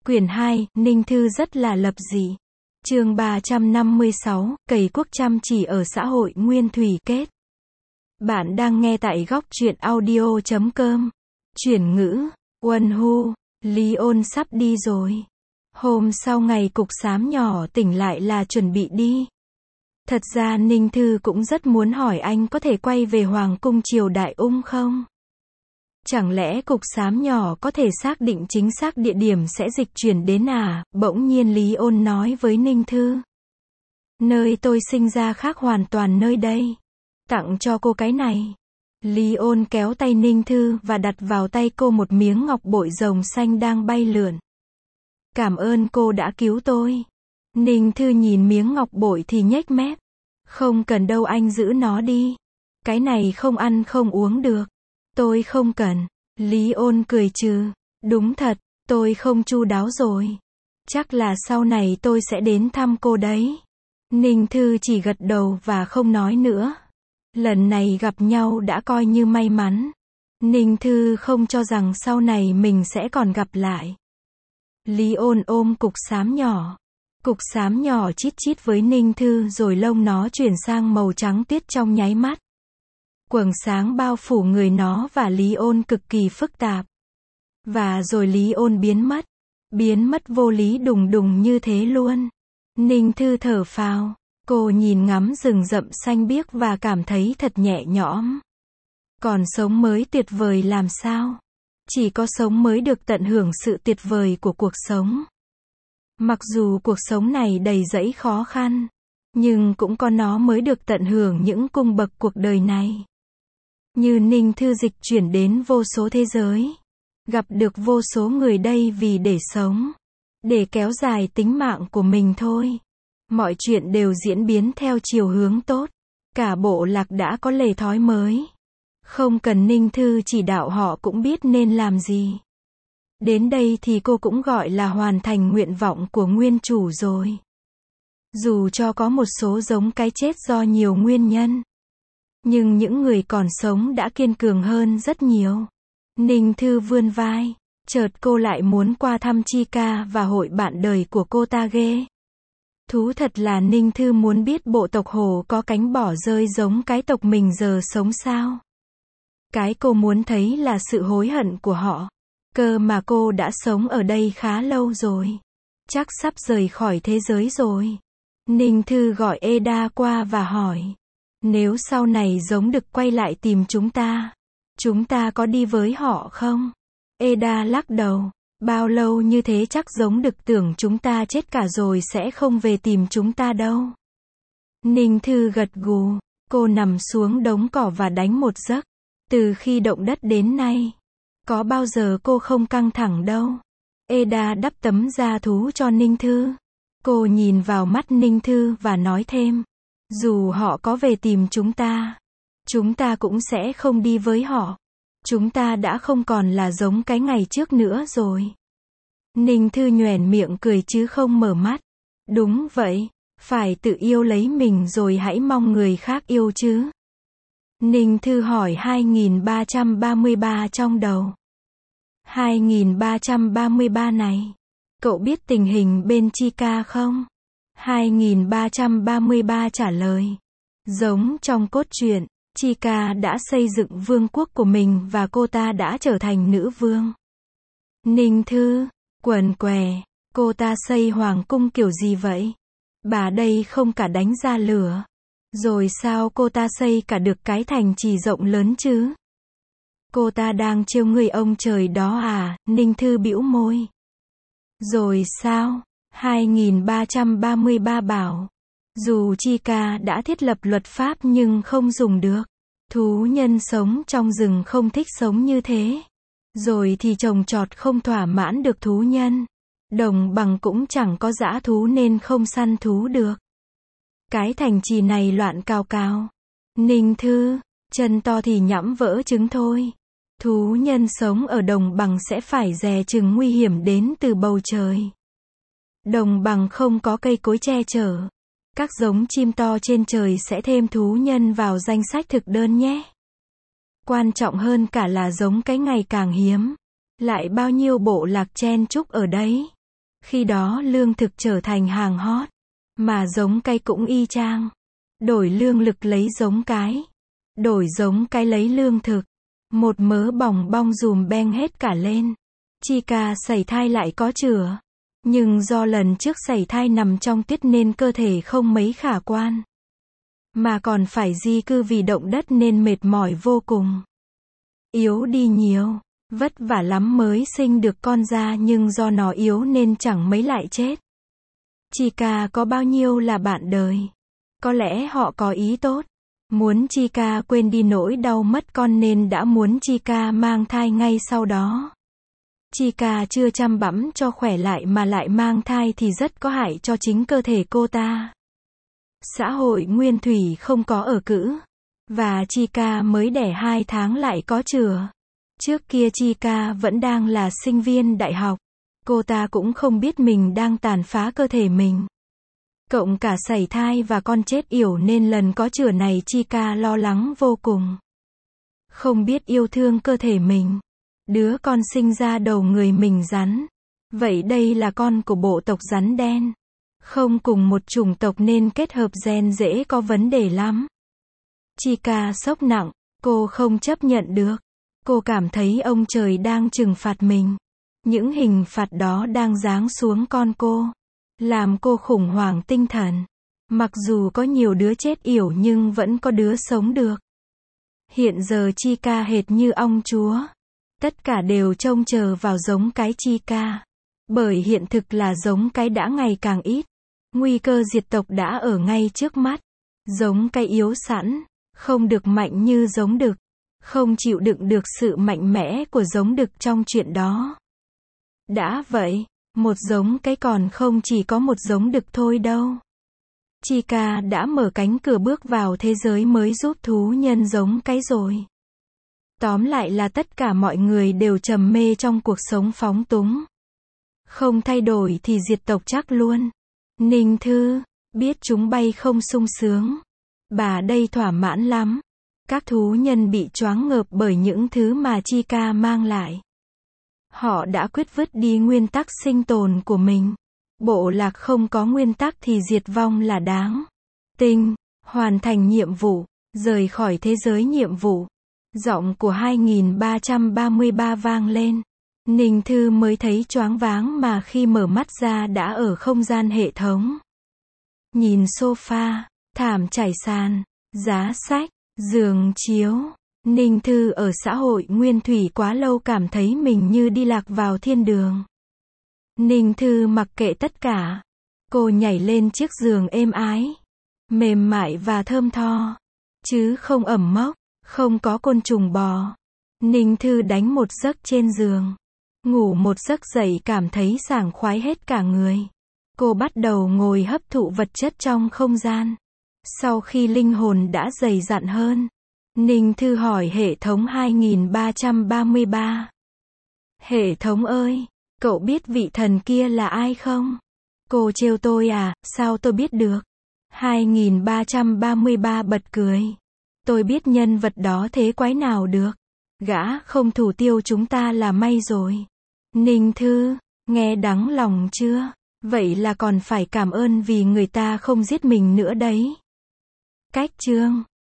Quyển 2, Ninh Thư rất là lập dị. Chương 356, cày cuốc chăm chỉ ở xã hội nguyên thủy kết. Bạn đang nghe tại góc truyện audio.com. Chuyển ngữ, Wonhu, Leon sắp đi rồi. Hôm sau ngày cục xám nhỏ tỉnh lại là chuẩn bị đi. Thật ra Ninh Thư cũng rất muốn hỏi anh có thể quay về Hoàng cung triều Đại Ung không? Chẳng lẽ cục xám nhỏ có thể xác định chính xác địa điểm sẽ dịch chuyển đến à? Bỗng nhiên Lý Ôn nói với Ninh Thư. Nơi tôi sinh ra khác hoàn toàn nơi đây. Tặng cho cô cái này. Lý Ôn kéo tay Ninh Thư và đặt vào tay cô một miếng ngọc bội rồng xanh đang bay lượn. Cảm ơn cô đã cứu tôi. Ninh Thư nhìn miếng ngọc bội thì nhếch mép. Không cần đâu, anh giữ nó đi. Cái này không ăn không uống được. Tôi không cần. Lý Ôn cười trừ. Đúng thật, tôi không chu đáo rồi. Chắc là sau này tôi sẽ đến thăm cô đấy. Ninh Thư chỉ gật đầu và không nói nữa. Lần này gặp nhau đã coi như may mắn. Ninh Thư không cho rằng sau này mình sẽ còn gặp lại. Lý Ôn ôm cục xám nhỏ. Cục xám nhỏ chít chít với Ninh Thư rồi lông nó chuyển sang màu trắng tuyết trong nháy mắt. Quầng sáng bao phủ người nó và Lý Ôn cực kỳ phức tạp. Và rồi Lý Ôn biến mất. Biến mất vô lý đùng đùng như thế luôn. Ninh Thư thở phào. Cô nhìn ngắm rừng rậm xanh biếc và cảm thấy thật nhẹ nhõm. Còn sống mới tuyệt vời làm sao? Chỉ có sống mới được tận hưởng sự tuyệt vời của cuộc sống. Mặc dù cuộc sống này đầy rẫy khó khăn, nhưng cũng có nó mới được tận hưởng những cung bậc cuộc đời này. Như Ninh Thư dịch chuyển đến vô số thế giới, gặp được vô số người đây vì để sống, để kéo dài tính mạng của mình thôi. Mọi chuyện đều diễn biến theo chiều hướng tốt. Cả bộ lạc đã có lề thói mới. Không cần Ninh Thư chỉ đạo họ cũng biết nên làm gì. Đến đây thì cô cũng gọi là hoàn thành nguyện vọng của nguyên chủ rồi. Dù cho có một số giống cái chết do nhiều nguyên nhân, nhưng những người còn sống đã kiên cường hơn rất nhiều. Ninh Thư vươn vai. Chợt cô lại muốn qua thăm Chika và hội bạn đời của cô ta ghê. Thú thật là Ninh Thư muốn biết bộ tộc hổ có cánh bỏ rơi giống cái tộc mình giờ sống sao. Cái cô muốn thấy là sự hối hận của họ. Cơ mà cô đã sống ở đây khá lâu rồi. Chắc sắp rời khỏi thế giới rồi. Ninh Thư gọi Eda qua và hỏi. Nếu sau này giống đực quay lại tìm chúng ta có đi với họ không? Eda lắc đầu. Bao lâu như thế chắc giống đực tưởng chúng ta chết cả rồi sẽ không về tìm chúng ta đâu. Ninh Thư gật gù. Cô nằm xuống đống cỏ và đánh một giấc. Từ khi động đất đến nay, có bao giờ cô không căng thẳng đâu. Eda đắp tấm da thú cho Ninh Thư. Cô nhìn vào mắt Ninh Thư và nói thêm. Dù họ có về tìm chúng ta cũng sẽ không đi với họ. Chúng ta đã không còn là giống cái ngày trước nữa rồi. Ninh Thư nhoẻn miệng cười chứ không mở mắt. Đúng vậy, phải tự yêu lấy mình rồi hãy mong người khác yêu chứ. Ninh Thư hỏi 2333 trong đầu. 2333 này, cậu biết tình hình bên Chika không? 2333 trả lời. Giống trong cốt truyện, Chika đã xây dựng vương quốc của mình và cô ta đã trở thành nữ vương. Ninh Thư, quần què, cô ta xây hoàng cung kiểu gì vậy? Bà đây không cả đánh ra lửa. Rồi sao cô ta xây cả được cái thành trì rộng lớn chứ? Cô ta đang trêu người ông trời đó à? Ninh Thư bĩu môi. Rồi sao? 2333 bảo. Dù Chika đã thiết lập luật pháp nhưng không dùng được. Thú nhân sống trong rừng không thích sống như thế. Rồi thì trồng trọt không thỏa mãn được thú nhân. Đồng bằng cũng chẳng có dã thú nên không săn thú được. Cái thành trì này loạn cào cào. Ninh Thư, chân to thì nhõm vỡ trứng thôi. Thú nhân sống ở đồng bằng sẽ phải dè chừng nguy hiểm đến từ bầu trời. Đồng bằng không có cây cối che chở. Các giống chim to trên trời sẽ thêm thú nhân vào danh sách thực đơn nhé. Quan trọng hơn cả là giống cái ngày càng hiếm. Lại bao nhiêu bộ lạc chen chúc ở đấy. Khi đó lương thực trở thành hàng hot, mà giống cái cũng y chang. Đổi lương lực lấy giống cái, đổi giống cái lấy lương thực. Một mớ bòng bong dùm beng hết cả lên. Chica sảy thai lại có chữa. Nhưng do lần trước sảy thai nằm trong tuyết nên cơ thể không mấy khả quan. Mà còn phải di cư vì động đất nên mệt mỏi vô cùng. Yếu đi nhiều. Vất vả lắm mới sinh được con ra nhưng do nó yếu nên chẳng mấy lại chết. Chica có bao nhiêu là bạn đời. Có lẽ họ có ý tốt. Muốn Chica quên đi nỗi đau mất con nên đã muốn Chica mang thai ngay sau đó. Chica chưa chăm bẵm cho khỏe lại mà lại mang thai thì rất có hại cho chính cơ thể cô ta. Xã hội nguyên thủy không có ở cữ. Và Chica mới đẻ 2 tháng lại có chữa. Trước kia Chica vẫn đang là sinh viên đại học. Cô ta cũng không biết mình đang tàn phá cơ thể mình. Cộng cả sảy thai và con chết yểu nên lần có chữa này Chica lo lắng vô cùng. Không biết yêu thương cơ thể mình. Đứa con sinh ra đầu người mình rắn. Vậy đây là con của bộ tộc rắn đen. Không cùng một chủng tộc nên kết hợp gen dễ có vấn đề lắm. Chica sốc nặng, cô không chấp nhận được. Cô cảm thấy ông trời đang trừng phạt mình. Những hình phạt đó đang giáng xuống con cô. Làm cô khủng hoảng tinh thần. Mặc dù có nhiều đứa chết yểu nhưng vẫn có đứa sống được. Hiện giờ Chica hệt như ong chúa. Tất cả đều trông chờ vào giống cái Chica. Bởi hiện thực là giống cái đã ngày càng ít. Nguy cơ diệt tộc đã ở ngay trước mắt. Giống cái yếu sẵn, không được mạnh như giống đực. Không chịu đựng được sự mạnh mẽ của giống đực trong chuyện đó. Đã vậy, một giống cái còn không chỉ có một giống đực thôi đâu. Chica đã mở cánh cửa bước vào thế giới mới giúp thú nhân giống cái rồi. Tóm lại là tất cả mọi người đều trầm mê trong cuộc sống phóng túng. Không thay đổi thì diệt tộc chắc luôn. Ninh Thư, biết chúng bay không sung sướng. Bà đây thỏa mãn lắm. Các thú nhân bị choáng ngợp bởi những thứ mà Chica mang lại. Họ đã quyết vứt đi nguyên tắc sinh tồn của mình. Bộ lạc không có nguyên tắc thì diệt vong là đáng. Tinh, hoàn thành nhiệm vụ, rời khỏi thế giới nhiệm vụ. Giọng của 2333 vang lên. Ninh Thư mới thấy choáng váng mà khi mở mắt ra đã ở không gian hệ thống. Nhìn sofa, thảm trải sàn, giá sách, giường chiếu. Ninh Thư ở xã hội nguyên thủy quá lâu cảm thấy mình như đi lạc vào thiên đường. Ninh Thư mặc kệ tất cả. Cô nhảy lên chiếc giường êm ái, mềm mại và thơm tho. Chứ không ẩm mốc, không có côn trùng bò. Ninh Thư đánh một giấc trên giường. Ngủ một giấc dậy cảm thấy sảng khoái hết cả người. Cô bắt đầu ngồi hấp thụ vật chất trong không gian. Sau khi linh hồn đã dày dặn hơn, Ninh Thư hỏi hệ thống 2333. Hệ thống ơi, cậu biết vị thần kia là ai không? Cô trêu tôi à, sao tôi biết được? 2333 bật cười. Tôi biết nhân vật đó thế quái nào được. Gã không thủ tiêu chúng ta là may rồi. Ninh Thư, nghe đắng lòng chưa? Vậy là còn phải cảm ơn vì người ta không giết mình nữa đấy. Cách chương